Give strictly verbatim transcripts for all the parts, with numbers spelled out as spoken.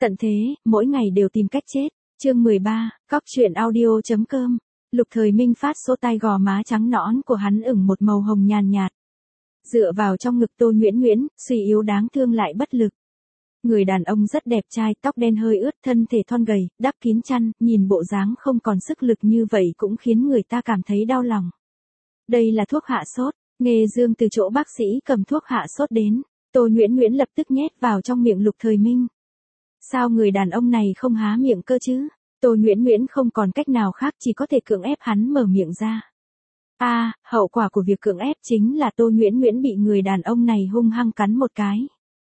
Tận thế, mỗi ngày đều tìm cách chết. Chương mười ba, cóc truyện audio.com. Lục Thời Minh phát số tai gò má trắng nõn của hắn ửng một màu hồng nhàn nhạt. Dựa vào trong ngực Tô Nguyễn Nguyễn, suy yếu đáng thương lại bất lực. Người đàn ông rất đẹp trai, tóc đen hơi ướt, thân thể thon gầy, đắp kín chăn, nhìn bộ dáng không còn sức lực như vậy cũng khiến người ta cảm thấy đau lòng. Đây là thuốc hạ sốt. Nghê Dương từ chỗ bác sĩ cầm thuốc hạ sốt đến. Tô Nguyễn Nguyễn lập tức nhét vào trong miệng Lục Thời Minh. Sao người đàn ông này không há miệng cơ chứ? Tô Nguyễn Nguyễn không còn cách nào khác, chỉ có thể cưỡng ép hắn mở miệng ra. A, à, hậu quả của việc cưỡng ép chính là Tô Nguyễn Nguyễn bị người đàn ông này hung hăng cắn một cái.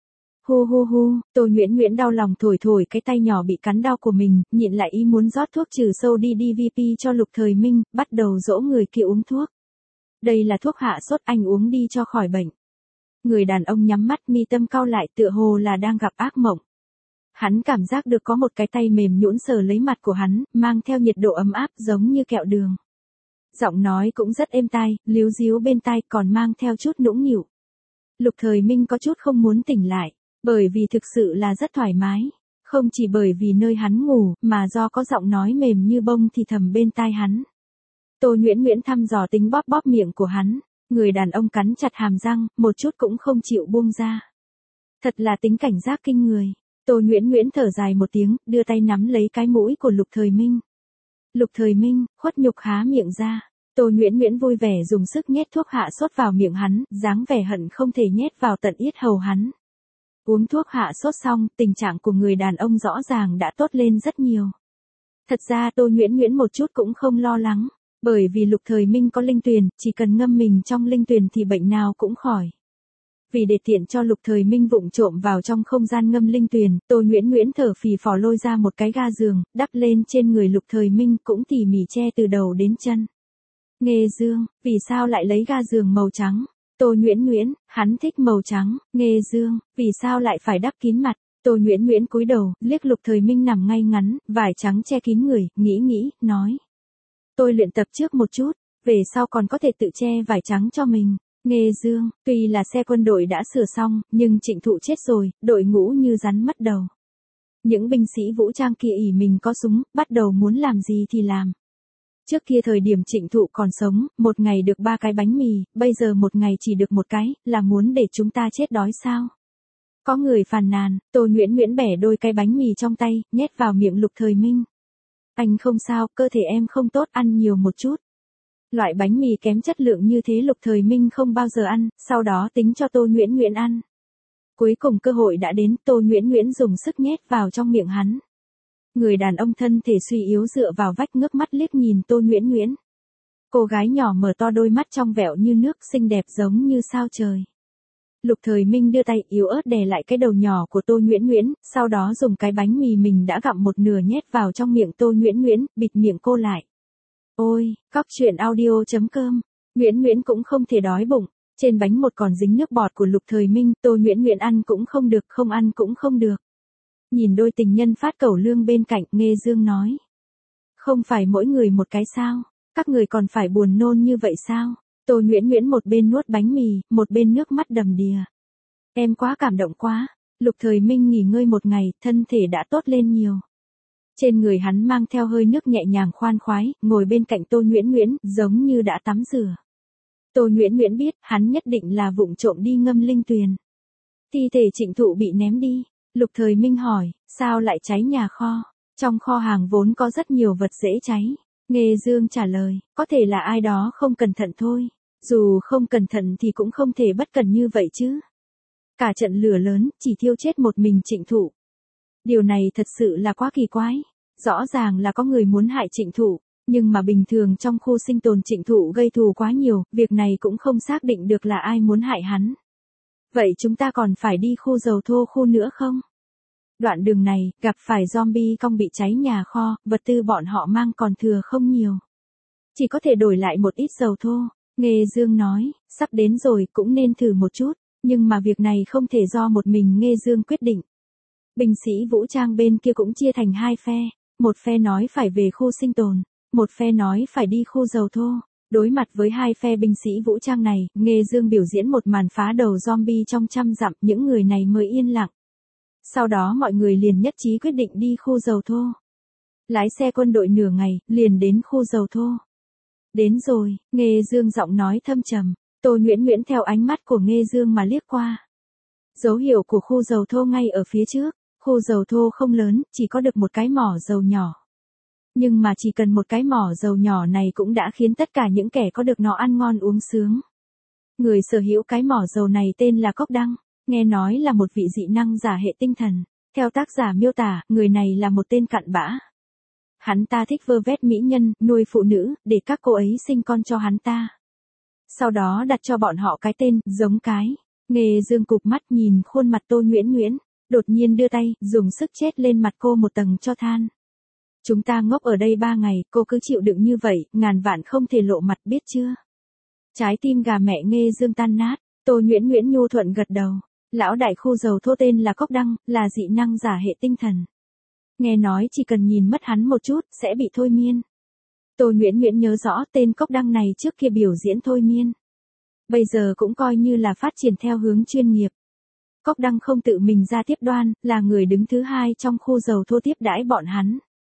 Hu hu hu, Tô Nguyễn Nguyễn đau lòng thổi thổi cái tay nhỏ bị cắn đau của mình, nhịn lại ý muốn rót thuốc trừ sâu đi đê vê pê cho Lục Thời Minh, bắt đầu dỗ người kia uống thuốc. Đây là thuốc hạ sốt, anh uống đi cho khỏi bệnh. Người đàn ông nhắm mắt, mi tâm cau lại, tựa hồ là đang gặp ác mộng. Hắn cảm giác được có một cái tay mềm nhũn sờ lấy mặt của hắn, mang theo nhiệt độ ấm áp giống như kẹo đường. Giọng nói cũng rất êm tai, líu díu bên tai, còn mang theo chút nũng nịu. Lục Thời Minh có chút không muốn tỉnh lại, bởi vì thực sự là rất thoải mái. Không chỉ bởi vì nơi hắn ngủ, mà do có giọng nói mềm như bông thì thầm bên tai hắn. Tô Nguyễn Nguyễn thăm dò tính bóp bóp miệng của hắn. Người đàn ông cắn chặt hàm răng, một chút cũng không chịu buông ra. Thật là tính cảnh giác kinh người. Tô Nguyễn Nguyễn thở dài một tiếng, đưa tay nắm lấy cái mũi của Lục Thời Minh. Lục Thời Minh, khuất nhục há miệng ra. Tô Nguyễn Nguyễn vui vẻ dùng sức nhét thuốc hạ sốt vào miệng hắn, dáng vẻ hận không thể nhét vào tận yết hầu hắn. Uống thuốc hạ sốt xong, tình trạng của người đàn ông rõ ràng đã tốt lên rất nhiều. Thật ra Tô Nguyễn Nguyễn một chút cũng không lo lắng. Bởi vì Lục Thời Minh có linh tuyền, chỉ cần ngâm mình trong linh tuyền thì bệnh nào cũng khỏi. Vì để tiện cho Lục Thời Minh vụng trộm vào trong không gian ngâm linh tuyền, Tô Nguyễn Nguyễn thở phì phò lôi ra một cái ga giường, đắp lên trên người Lục Thời Minh, cũng tỉ mỉ che từ đầu đến chân. Nghê Dương, vì sao lại lấy ga giường màu trắng? Tô Nguyễn Nguyễn, hắn thích màu trắng. Nghê Dương, vì sao lại phải đắp kín mặt? Tô Nguyễn Nguyễn cúi đầu, liếc Lục Thời Minh nằm ngay ngắn, vải trắng che kín người, nghĩ nghĩ, nói. Tôi luyện tập trước một chút, về sau còn có thể tự che vải trắng cho mình. Nghê Dương, tuy là xe quân đội đã sửa xong, nhưng Trịnh Thụ chết rồi, đội ngũ như rắn mất đầu. Những binh sĩ vũ trang kia ỷ mình có súng, bắt đầu muốn làm gì thì làm. Trước kia thời điểm Trịnh Thụ còn sống, một ngày được ba cái bánh mì, bây giờ một ngày chỉ được một cái, là muốn để chúng ta chết đói sao? Có người phàn nàn, Tô Nguyễn Nguyễn bẻ đôi cái bánh mì trong tay, nhét vào miệng Lục Thời Minh. Anh không sao, cơ thể em không tốt, ăn nhiều một chút. Loại bánh mì kém chất lượng như thế Lục Thời Minh không bao giờ ăn, sau đó tính cho Tô Nguyễn Nguyễn ăn. Cuối cùng cơ hội đã đến, Tô Nguyễn Nguyễn dùng sức nhét vào trong miệng hắn. Người đàn ông thân thể suy yếu dựa vào vách ngước mắt liếc nhìn Tô Nguyễn Nguyễn. Cô gái nhỏ mở to đôi mắt trong vẹo như nước, xinh đẹp giống như sao trời. Lục Thời Minh đưa tay yếu ớt đè lại cái đầu nhỏ của Tô Nguyễn Nguyễn, sau đó dùng cái bánh mì mình đã gặm một nửa nhét vào trong miệng Tô Nguyễn Nguyễn, bịt miệng cô lại. Ôi, cóc truyện audio.com. Nguyễn Nguyễn cũng không thể đói bụng. Trên bánh một còn dính nước bọt của Lục Thời Minh, Tô Nguyễn Nguyễn ăn cũng không được, không ăn cũng không được. Nhìn đôi tình nhân phát cẩu lương bên cạnh, Nghê Dương nói. Không phải mỗi người một cái sao? Các người còn phải buồn nôn như vậy sao? Tô Nguyễn Nguyễn một bên nuốt bánh mì, một bên nước mắt đầm đìa. Em quá cảm động quá. Lục Thời Minh nghỉ ngơi một ngày, thân thể đã tốt lên nhiều. Trên người hắn mang theo hơi nước nhẹ nhàng khoan khoái, ngồi bên cạnh Tô Nguyễn Nguyễn, giống như đã tắm rửa. Tô Nguyễn Nguyễn biết, hắn nhất định là vụng trộm đi ngâm linh tuyền. Thi thể Trịnh Thụ bị ném đi. Lục Thời Minh hỏi, sao lại cháy nhà kho? Trong kho hàng vốn có rất nhiều vật dễ cháy. Nghê Dương trả lời, có thể là ai đó không cẩn thận thôi. Dù không cẩn thận thì cũng không thể bất cẩn như vậy chứ. Cả trận lửa lớn, chỉ thiêu chết một mình Trịnh Thụ. Điều này thật sự là quá kỳ quái. Rõ ràng là có người muốn hại Trịnh Thụ, nhưng mà bình thường trong khu sinh tồn Trịnh Thụ gây thù quá nhiều, việc này cũng không xác định được là ai muốn hại hắn. Vậy chúng ta còn phải đi khu dầu thô khu nữa không? Đoạn đường này, gặp phải zombie cong bị cháy nhà kho, vật tư bọn họ mang còn thừa không nhiều. Chỉ có thể đổi lại một ít dầu thô. Nghê Dương nói, sắp đến rồi cũng nên thử một chút, nhưng mà việc này không thể do một mình Nghê Dương quyết định. Binh sĩ vũ trang bên kia cũng chia thành hai phe, một phe nói phải về khu sinh tồn, một phe nói phải đi khu dầu thô. Đối mặt với hai phe binh sĩ vũ trang này, Nghê Dương biểu diễn một màn phá đầu zombie trong trăm dặm, những người này mới yên lặng. Sau đó mọi người liền nhất trí quyết định đi khu dầu thô. Lái xe quân đội nửa ngày, liền đến khu dầu thô. Đến rồi, Nghê Dương giọng nói thâm trầm. Tô Nguyễn Nguyễn theo ánh mắt của Nghê Dương mà liếc qua. Dấu hiệu của khu dầu thô ngay ở phía trước. Khu dầu thô không lớn, chỉ có được một cái mỏ dầu nhỏ. Nhưng mà chỉ cần một cái mỏ dầu nhỏ này cũng đã khiến tất cả những kẻ có được nó ăn ngon uống sướng. Người sở hữu cái mỏ dầu này tên là Cốc Đăng, nghe nói là một vị dị năng giả hệ tinh thần. Theo tác giả miêu tả, người này là một tên cặn bã. Hắn ta thích vơ vét mỹ nhân, nuôi phụ nữ, để các cô ấy sinh con cho hắn ta. Sau đó đặt cho bọn họ cái tên, giống cái. Nghê Dương cụp mắt nhìn khuôn mặt Tô Nguyễn Nguyễn, đột nhiên đưa tay, dùng sức chết lên mặt cô một tầng cho than. Chúng ta ngốc ở đây ba ngày, cô cứ chịu đựng như vậy, ngàn vạn không thể lộ mặt biết chưa? Trái tim gà mẹ Nghê Dương tan nát, Tô Nguyễn Nguyễn nhu thuận gật đầu. Lão đại khu dầu thô tên là Cốc Đăng, là dị năng giả hệ tinh thần. Nghe nói chỉ cần nhìn mất hắn một chút, sẽ bị thôi miên. Tô Nguyễn Nguyễn nhớ rõ tên Cốc Đăng này trước kia biểu diễn thôi miên. Bây giờ cũng coi như là phát triển theo hướng chuyên nghiệp. Cốc Đăng không tự mình ra tiếp đoan, là người đứng thứ hai trong khu dầu thô tiếp đãi bọn hắn.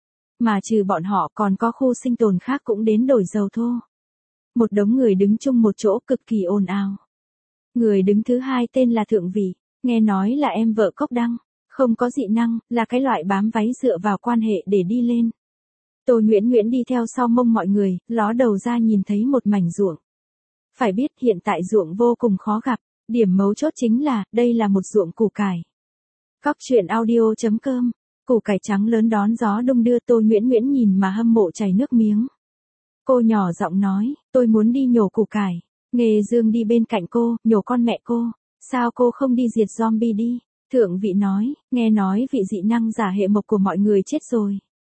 Mà trừ bọn họ còn có khu sinh tồn khác cũng đến đổi dầu thô. Một đống người đứng chung một chỗ cực kỳ ồn ào. Người đứng thứ hai tên là Thượng Vị, nghe nói là em vợ Cốc Đăng, không có dị năng, là cái loại bám váy dựa vào quan hệ để đi lên. Tô Nguyễn Nguyễn đi theo sau mông mọi người, ló đầu ra nhìn thấy một mảnh ruộng. Phải biết hiện tại ruộng vô cùng khó gặp, điểm mấu chốt chính là, đây là một ruộng củ cải. Cóc truyện audio chấm com, củ cải trắng lớn đón gió đung đưa. Tô Nguyễn Nguyễn nhìn mà hâm mộ chảy nước miếng. Cô nhỏ giọng nói, tôi muốn đi nhổ củ cải. Nghê Dương đi bên cạnh cô, nhổ con mẹ cô. Sao cô không đi diệt zombie đi? Thượng Vị nói, nghe nói vị dị năng giả hệ mộc của mọi người chết rồi.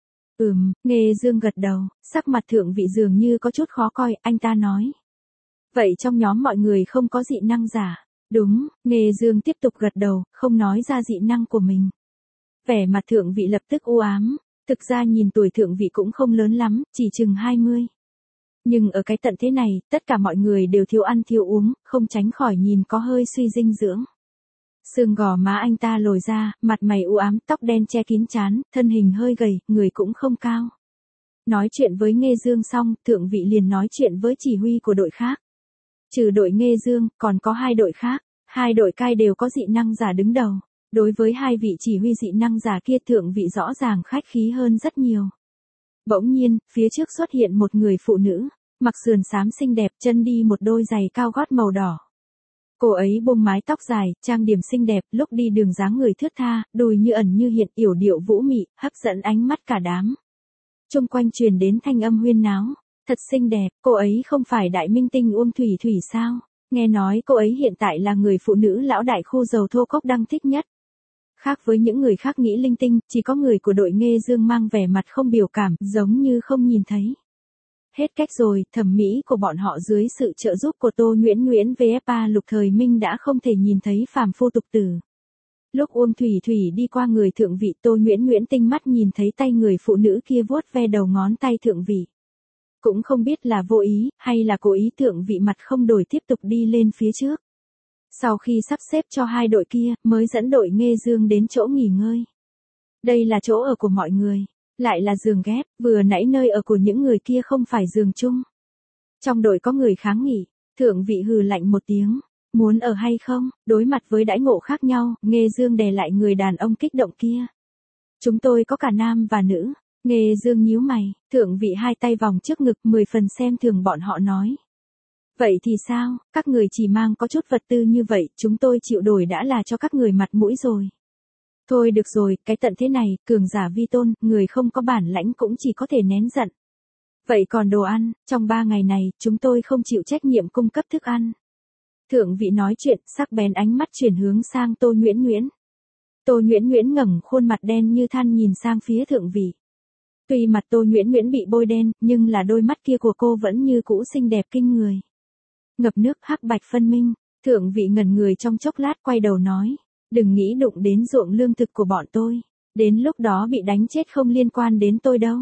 Ừm, Nghê Dương gật đầu, sắc mặt Thượng Vị dường như có chút khó coi, anh ta nói. Vậy trong nhóm mọi người không có dị năng giả? Đúng, Nghê Dương tiếp tục gật đầu, không nói ra dị năng của mình. Vẻ mặt Thượng Vị lập tức u ám, thực ra nhìn tuổi Thượng Vị cũng không lớn lắm, chỉ chừng hai mươi. Nhưng ở cái tận thế này, tất cả mọi người đều thiếu ăn thiếu uống, không tránh khỏi nhìn có hơi suy dinh dưỡng. Xương gò má anh ta lồi ra, mặt mày u ám, tóc đen che kín trán, thân hình hơi gầy, người cũng không cao. Nói chuyện với Nghê Dương xong, Thượng Vị liền nói chuyện với chỉ huy của đội khác. Trừ đội Nghê Dương, còn có hai đội khác, hai đội cai đều có dị năng giả đứng đầu. Đối với hai vị chỉ huy dị năng giả kia, Thượng Vị rõ ràng khách khí hơn rất nhiều. Bỗng nhiên, phía trước xuất hiện một người phụ nữ, mặc sườn xám xinh đẹp, chân đi một đôi giày cao gót màu đỏ. Cô ấy buông mái tóc dài, trang điểm xinh đẹp, lúc đi đường dáng người thướt tha, đùi như ẩn như hiện, yểu điệu vũ mị, hấp dẫn ánh mắt cả đám. Chung quanh truyền đến thanh âm huyên náo, thật xinh đẹp, cô ấy không phải đại minh tinh Uông Thủy Thủy sao? Nghe nói cô ấy hiện tại là người phụ nữ lão đại khu dầu thô Cốc Đăng thích nhất. Khác với những người khác nghĩ linh tinh, chỉ có người của đội Nghê Dương mang vẻ mặt không biểu cảm, giống như không nhìn thấy. Hết cách rồi, thẩm mỹ của bọn họ dưới sự trợ giúp của Tô Nguyễn Nguyễn vê ép a Lục Thời Minh đã không thể nhìn thấy phàm phu tục tử. Lúc Uông Thủy Thủy đi qua người Thượng Vị, Tô Nguyễn Nguyễn tinh mắt nhìn thấy tay người phụ nữ kia vuốt ve đầu ngón tay Thượng Vị. Cũng không biết là vô ý, hay là cố ý, Thượng Vị mặt không đổi tiếp tục đi lên phía trước. Sau khi sắp xếp cho hai đội kia, mới dẫn đội Nghê Dương đến chỗ nghỉ ngơi. Đây là chỗ ở của mọi người. Lại là giường ghép, vừa nãy nơi ở của những người kia không phải giường chung. Trong đội có người kháng nghị, Thượng Vị hừ lạnh một tiếng, muốn ở hay không? Đối mặt với đãi ngộ khác nhau, Nghê Dương đè lại người đàn ông kích động kia. Chúng tôi có cả nam và nữ. Nghê Dương nhíu mày, Thượng Vị hai tay vòng trước ngực, mười phần xem thường bọn họ nói. Vậy thì sao, các người chỉ mang có chút vật tư như vậy, chúng tôi chịu đổi đã là cho các người mặt mũi rồi. Thôi được rồi, cái tận thế này, cường giả vi tôn, người không có bản lãnh cũng chỉ có thể nén giận. Vậy còn đồ ăn, trong ba ngày này, chúng tôi không chịu trách nhiệm cung cấp thức ăn. Thượng Vị nói chuyện, sắc bén ánh mắt chuyển hướng sang Tô Nguyễn Nguyễn. Tô Nguyễn Nguyễn ngẩng khuôn mặt đen như than nhìn sang phía Thượng Vị. Tuy mặt Tô Nguyễn Nguyễn bị bôi đen, nhưng là đôi mắt kia của cô vẫn như cũ xinh đẹp kinh người. Ngập nước hắc bạch phân minh, Thượng Vị ngẩn người trong chốc lát quay đầu nói. Đừng nghĩ đụng đến ruộng lương thực của bọn tôi. Đến lúc đó bị đánh chết không liên quan đến tôi đâu.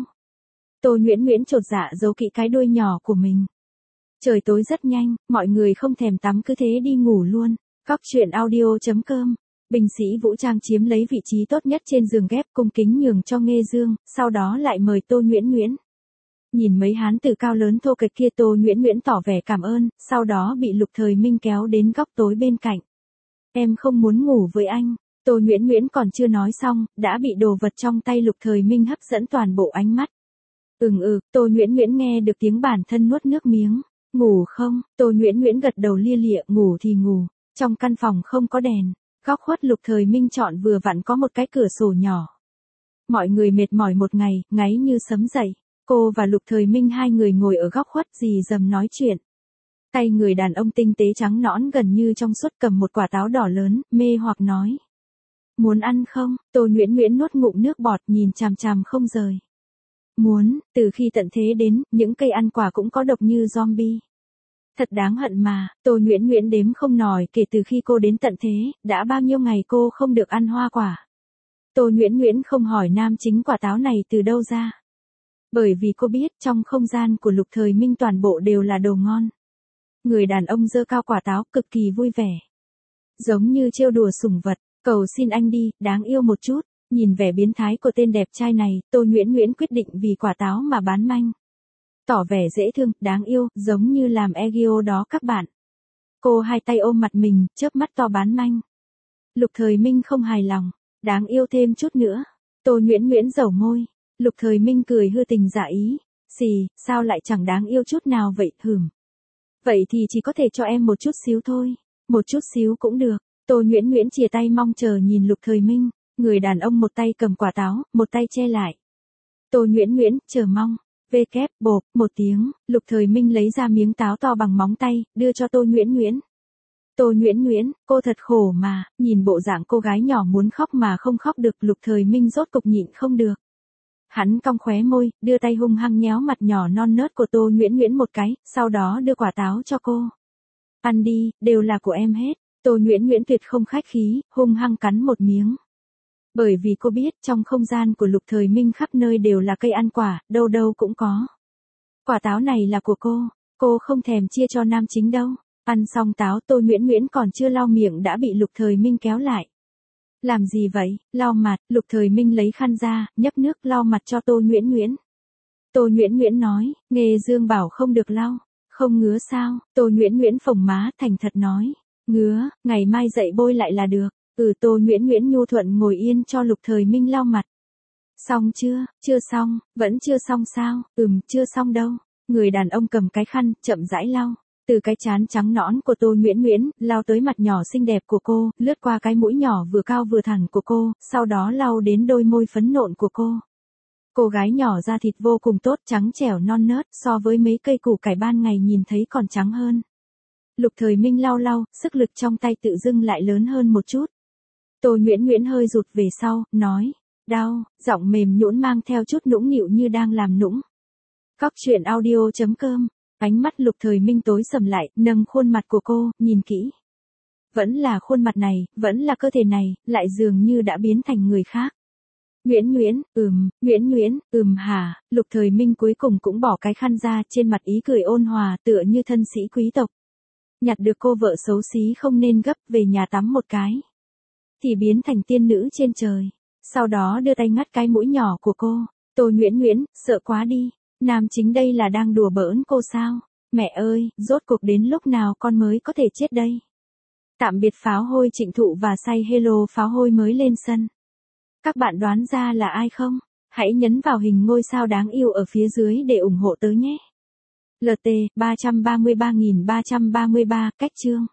Tô Nguyễn Nguyễn chột dạ giấu kỹ cái đuôi nhỏ của mình. Trời tối rất nhanh, mọi người không thèm tắm cứ thế đi ngủ luôn. Cóc truyện audio chấm com Binh sĩ vũ trang chiếm lấy vị trí tốt nhất trên giường ghép cung kính nhường cho Nghê Dương, sau đó lại mời Tô Nhuyễn Nhuyễn. Nhìn mấy hán tử cao lớn thô kệch kia Tô Nhuyễn Nhuyễn tỏ vẻ cảm ơn, sau đó bị Lục Thời Minh kéo đến góc tối bên cạnh. Em không muốn ngủ với anh. Tô Nhuyễn Nhuyễn còn chưa nói xong, đã bị đồ vật trong tay Lục Thời Minh hấp dẫn toàn bộ ánh mắt. Ừm ừ, Tô Nhuyễn Nhuyễn nghe được tiếng bản thân nuốt nước miếng. Ngủ không? Tô Nhuyễn Nhuyễn gật đầu lia lịa, ngủ thì ngủ. Trong căn phòng không có đèn, góc khuất Lục Thời Minh chọn vừa vặn có một cái cửa sổ nhỏ. Mọi người mệt mỏi một ngày, ngáy như sấm dậy. Cô và Lục Thời Minh hai người ngồi ở góc khuất rì rầm nói chuyện. Tay người đàn ông tinh tế trắng nõn gần như trong suốt cầm một quả táo đỏ lớn, mê hoặc nói. Muốn ăn không? Tô Nhuyễn Nhuyễn nuốt ngụm nước bọt nhìn chằm chằm không rời. Muốn, từ khi tận thế đến, những cây ăn quả cũng có độc như zombie. Thật đáng hận mà, Tô Nhuyễn Nhuyễn đếm không nổi kể từ khi cô đến tận thế, đã bao nhiêu ngày cô không được ăn hoa quả. Tô Nhuyễn Nhuyễn không hỏi nam chính quả táo này từ đâu ra. Bởi vì cô biết trong không gian của Lục Thời Minh toàn bộ đều là đồ ngon. Người đàn ông giơ cao quả táo cực kỳ vui vẻ. Giống như trêu đùa sủng vật, cầu xin anh đi, đáng yêu một chút. Nhìn vẻ biến thái của tên đẹp trai này, Tô Nhuyễn Nhuyễn quyết định vì quả táo mà bán manh. Tỏ vẻ dễ thương, đáng yêu, giống như làm Egyo đó các bạn. Cô hai tay ôm mặt mình, chớp mắt to bán manh. Lục Thời Minh không hài lòng, đáng yêu thêm chút nữa. Tô Nhuyễn Nhuyễn dẩu môi. Lục Thời Minh cười hư tình giả ý. Xì, sao lại chẳng đáng yêu chút nào vậy, hửm. Vậy thì chỉ có thể cho em một chút xíu thôi. Một chút xíu cũng được. Tô Nhuyễn Nhuyễn chìa tay mong chờ nhìn Lục Thời Minh. Người đàn ông một tay cầm quả táo, một tay che lại. Tô Nhuyễn Nhuyễn, chờ mong. Vê kép, bộp, một tiếng, Lục Thời Minh lấy ra miếng táo to bằng móng tay, đưa cho Tô Nhuyễn Nhuyễn. Tô Nhuyễn Nhuyễn, cô thật khổ mà, nhìn bộ dạng cô gái nhỏ muốn khóc mà không khóc được, Lục Thời Minh rốt cục nhịn không được. Hắn cong khóe môi, đưa tay hung hăng nhéo mặt nhỏ non nớt của Tô Nhuyễn Nhuyễn một cái, sau đó đưa quả táo cho cô. Ăn đi, đều là của em hết. Tô Nhuyễn Nhuyễn tuyệt không khách khí, hung hăng cắn một miếng. Bởi vì cô biết trong không gian của Lục Thời Minh khắp nơi đều là cây ăn quả, đâu đâu cũng có. Quả táo này là của cô, cô không thèm chia cho nam chính đâu. Ăn xong táo Tô Nhuyễn Nhuyễn còn chưa lau miệng đã bị Lục Thời Minh kéo lại. Làm gì vậy? Lau mặt, Lục Thời Minh lấy khăn ra, nhấp nước lau mặt cho Tô Nhuyễn Nhuyễn. Tô Nhuyễn Nhuyễn nói, Nghê Dương bảo không được lau. Không ngứa sao? Tô Nhuyễn Nhuyễn phồng má thành thật nói. Ngứa, ngày mai dậy bôi lại là được. Ừ, Tô Nhuyễn Nhuyễn nhu thuận ngồi yên cho Lục Thời Minh lau mặt. Xong chưa? Chưa xong, vẫn chưa xong sao? Ừm, chưa xong đâu. Người đàn ông cầm cái khăn, chậm rãi lau. Từ cái trán trắng nõn của Tô Nhuyễn Nhuyễn, lau tới mặt nhỏ xinh đẹp của cô, lướt qua cái mũi nhỏ vừa cao vừa thẳng của cô, sau đó lau đến đôi môi phấn nộn của cô. Cô gái nhỏ da thịt vô cùng tốt, trắng trẻo non nớt, so với mấy cây củ cải ban ngày nhìn thấy còn trắng hơn. Lục Thời Minh lau lau, sức lực trong tay tự dưng lại lớn hơn một chút. Tô Nhuyễn Nhuyễn hơi rụt về sau, nói, đau, giọng mềm nhũn mang theo chút nũng nịu như đang làm nũng. Cóc truyện audio chấm com, ánh mắt Lục Thời Minh tối sầm lại, nâng khuôn mặt của cô, nhìn kỹ. Vẫn là khuôn mặt này, vẫn là cơ thể này, lại dường như đã biến thành người khác. Nhuyễn Nhuyễn, ừm, Nhuyễn Nhuyễn, ừm hả, Lục Thời Minh cuối cùng cũng bỏ cái khăn ra, trên mặt ý cười ôn hòa tựa như thân sĩ quý tộc. Nhặt được cô vợ xấu xí không nên gấp, về nhà tắm một cái. Thì biến thành tiên nữ trên trời. Sau đó đưa tay ngắt cái mũi nhỏ của cô. Tô Nhuyễn Nhuyễn, sợ quá đi. Nam chính đây là đang đùa bỡn cô sao? Mẹ ơi, rốt cuộc đến lúc nào con mới có thể chết đây? Tạm biệt pháo hôi Trịnh Thụ và say hello pháo hôi mới lên sân. Các bạn đoán ra là ai không? Hãy nhấn vào hình ngôi sao đáng yêu ở phía dưới để ủng hộ tớ nhé. lờ tê ba ba ba ba nghìn ba trăm ba mươi ba, cách chương.